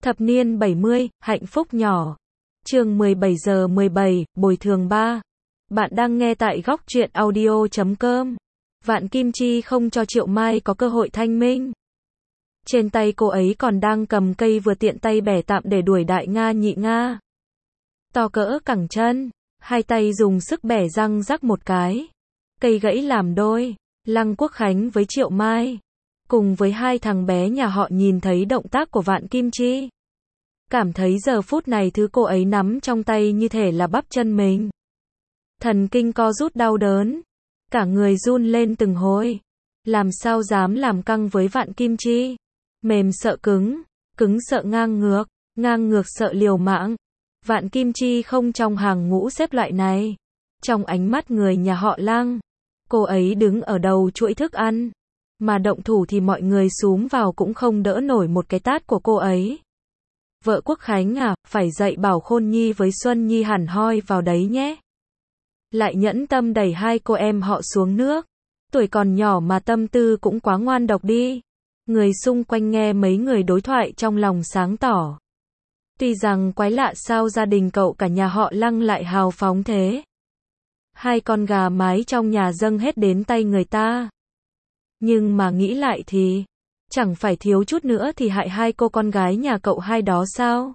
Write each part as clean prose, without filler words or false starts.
Thập niên 70, hạnh phúc nhỏ. Chương 17 giờ 17, bồi thường 3. Bạn đang nghe tại góc truyện audio.com. Vạn Kim Chi không cho Triệu Mai có cơ hội thanh minh. Trên tay cô ấy còn đang cầm cây vừa tiện tay bẻ tạm để đuổi đại Nga nhị Nga. To cỡ cẳng chân, hai tay dùng sức bẻ răng rắc một cái. Cây gãy làm đôi. Lăng Quốc Khánh với Triệu Mai, cùng với hai thằng bé nhà họ nhìn thấy động tác của Vạn Kim Chi. Cảm thấy giờ phút này thứ cô ấy nắm trong tay như thể là bắp chân mình. Thần kinh co rút đau đớn. Cả người run lên từng hồi. Làm sao dám làm căng với Vạn Kim Chi. Mềm sợ cứng, cứng sợ ngang ngược sợ liều mạng. Vạn Kim Chi không trong hàng ngũ xếp loại này. Trong ánh mắt người nhà họ Lăng, cô ấy đứng ở đầu chuỗi thức ăn. Mà động thủ thì mọi người xúm vào cũng không đỡ nổi một cái tát của cô ấy. Vợ Quốc Khánh à, phải dạy bảo Khôn Nhi với Xuân Nhi hẳn hoi vào đấy nhé. Lại nhẫn tâm đẩy hai cô em họ xuống nước. Tuổi còn nhỏ mà tâm tư cũng quá ngoan độc đi. Người xung quanh nghe mấy người đối thoại trong lòng sáng tỏ. Tuy rằng quái lạ sao gia đình cậu cả nhà họ Lăng lại hào phóng thế. Hai con gà mái trong nhà dâng hết đến tay người ta. Nhưng mà nghĩ lại thì, chẳng phải thiếu chút nữa thì hại hai cô con gái nhà cậu hai đó sao?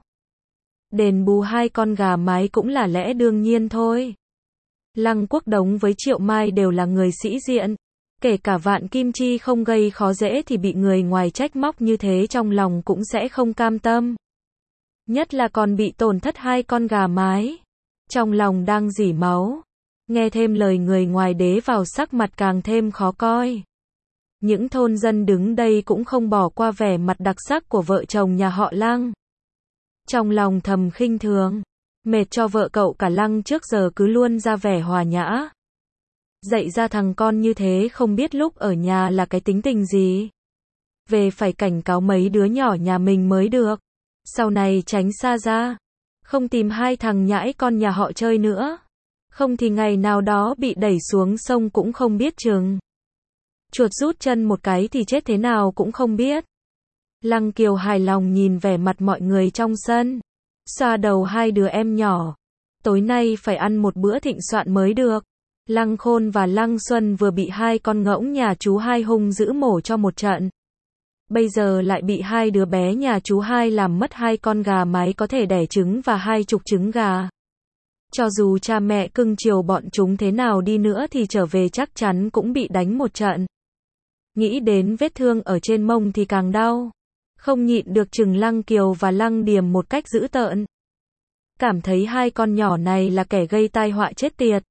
Đền bù hai con gà mái cũng là lẽ đương nhiên thôi. Lăng Quốc Đống với Triệu Mai đều là người sĩ diện. Kể cả Vạn Kim Chi không gây khó dễ thì bị người ngoài trách móc như thế trong lòng cũng sẽ không cam tâm. Nhất là còn bị tổn thất hai con gà mái. Trong lòng đang rỉ máu. Nghe thêm lời người ngoài đế vào sắc mặt càng thêm khó coi. Những thôn dân đứng đây cũng không bỏ qua vẻ mặt đặc sắc của vợ chồng nhà họ Lăng. Trong lòng thầm khinh thường. Mệt cho vợ cậu cả Lăng trước giờ cứ luôn ra vẻ hòa nhã. Dạy ra thằng con như thế không biết lúc ở nhà là cái tính tình gì. Về phải cảnh cáo mấy đứa nhỏ nhà mình mới được. Sau này tránh xa ra. Không tìm hai thằng nhãi con nhà họ chơi nữa. Không thì ngày nào đó bị đẩy xuống sông cũng không biết chừng. Chuột rút chân một cái thì chết thế nào cũng không biết. Lăng Kiều hài lòng nhìn vẻ mặt mọi người trong sân. Xoa đầu hai đứa em nhỏ. Tối nay phải ăn một bữa thịnh soạn mới được. Lăng Khôn và Lăng Xuân vừa bị hai con ngỗng nhà chú hai hung dữ mổ cho một trận. Bây giờ lại bị hai đứa bé nhà chú hai làm mất hai con gà mái có thể đẻ trứng và 20 trứng gà. Cho dù cha mẹ cưng chiều bọn chúng thế nào đi nữa thì trở về chắc chắn cũng bị đánh một trận. Nghĩ đến vết thương ở trên mông thì càng đau. Không nhịn được chừng Lăng Kiều và Lăng Điềm một cách dữ tợn. Cảm thấy hai con nhỏ này là kẻ gây tai họa chết tiệt.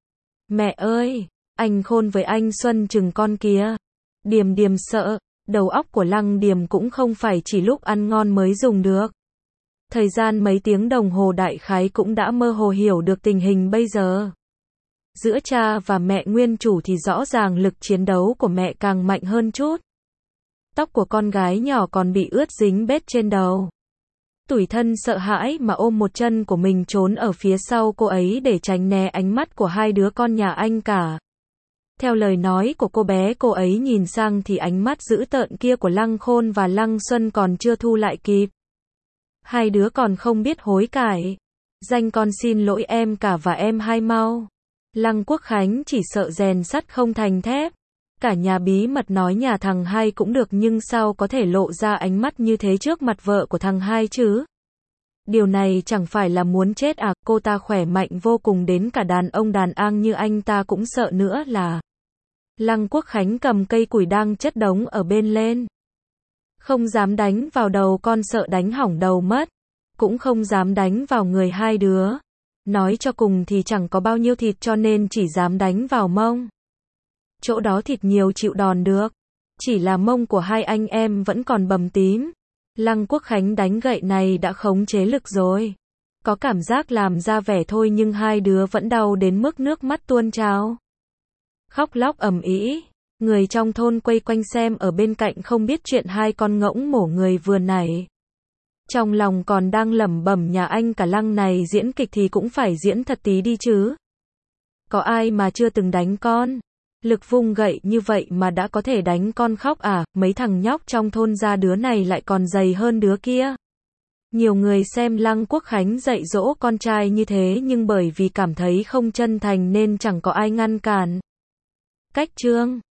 Mẹ ơi, anh Khôn với anh Xuân chừng con kia. Điềm Điềm sợ, đầu óc của Lăng Điềm cũng không phải chỉ lúc ăn ngon mới dùng được. Thời gian mấy tiếng đồng hồ đại khái cũng đã mơ hồ hiểu được tình hình bây giờ. Giữa cha và mẹ nguyên chủ thì rõ ràng lực chiến đấu của mẹ càng mạnh hơn chút. Tóc của con gái nhỏ còn bị ướt dính bết trên đầu. Tủi thân sợ hãi mà ôm một chân của mình trốn ở phía sau cô ấy để tránh né ánh mắt của hai đứa con nhà anh cả. Theo lời nói của cô ấy nhìn sang thì ánh mắt dữ tợn kia của Lăng Khôn và Lăng Xuân còn chưa thu lại kịp. Hai đứa còn không biết hối cải. Danh con xin lỗi em cả và em hai mau. Lăng Quốc Khánh chỉ sợ rèn sắt không thành thép. Cả nhà bí mật nói nhà thằng hai cũng được nhưng sao có thể lộ ra ánh mắt như thế trước mặt vợ của thằng hai chứ? Điều này chẳng phải là muốn chết à? Cô ta khỏe mạnh vô cùng đến cả đàn ông đàn ang như anh ta cũng sợ nữa là. Lăng Quốc Khánh cầm cây củi đang chất đống ở bên lên. Không dám đánh vào đầu con sợ đánh hỏng đầu mất. Cũng không dám đánh vào người hai đứa. Nói cho cùng thì chẳng có bao nhiêu thịt cho nên chỉ dám đánh vào mông. Chỗ đó thịt nhiều chịu đòn được. Chỉ là mông của hai anh em vẫn còn bầm tím. Lăng Quốc Khánh đánh gậy này đã khống chế lực rồi. Có cảm giác làm ra vẻ thôi nhưng hai đứa vẫn đau đến mức nước mắt tuôn trào. Khóc lóc ầm ĩ. Người trong thôn quay quanh xem ở bên cạnh không biết chuyện hai con ngỗng mổ người vừa nãy. Trong lòng còn đang lẩm bẩm nhà anh cả Lăng này diễn kịch thì cũng phải diễn thật tí đi chứ. Có ai mà chưa từng đánh con. Lực vung gậy như vậy mà đã có thể đánh con khóc à, mấy thằng nhóc trong thôn ra đứa này lại còn dày hơn đứa kia. Nhiều người xem Lăng Quốc Khánh dạy dỗ con trai như thế nhưng bởi vì cảm thấy không chân thành nên chẳng có ai ngăn cản. Cách chương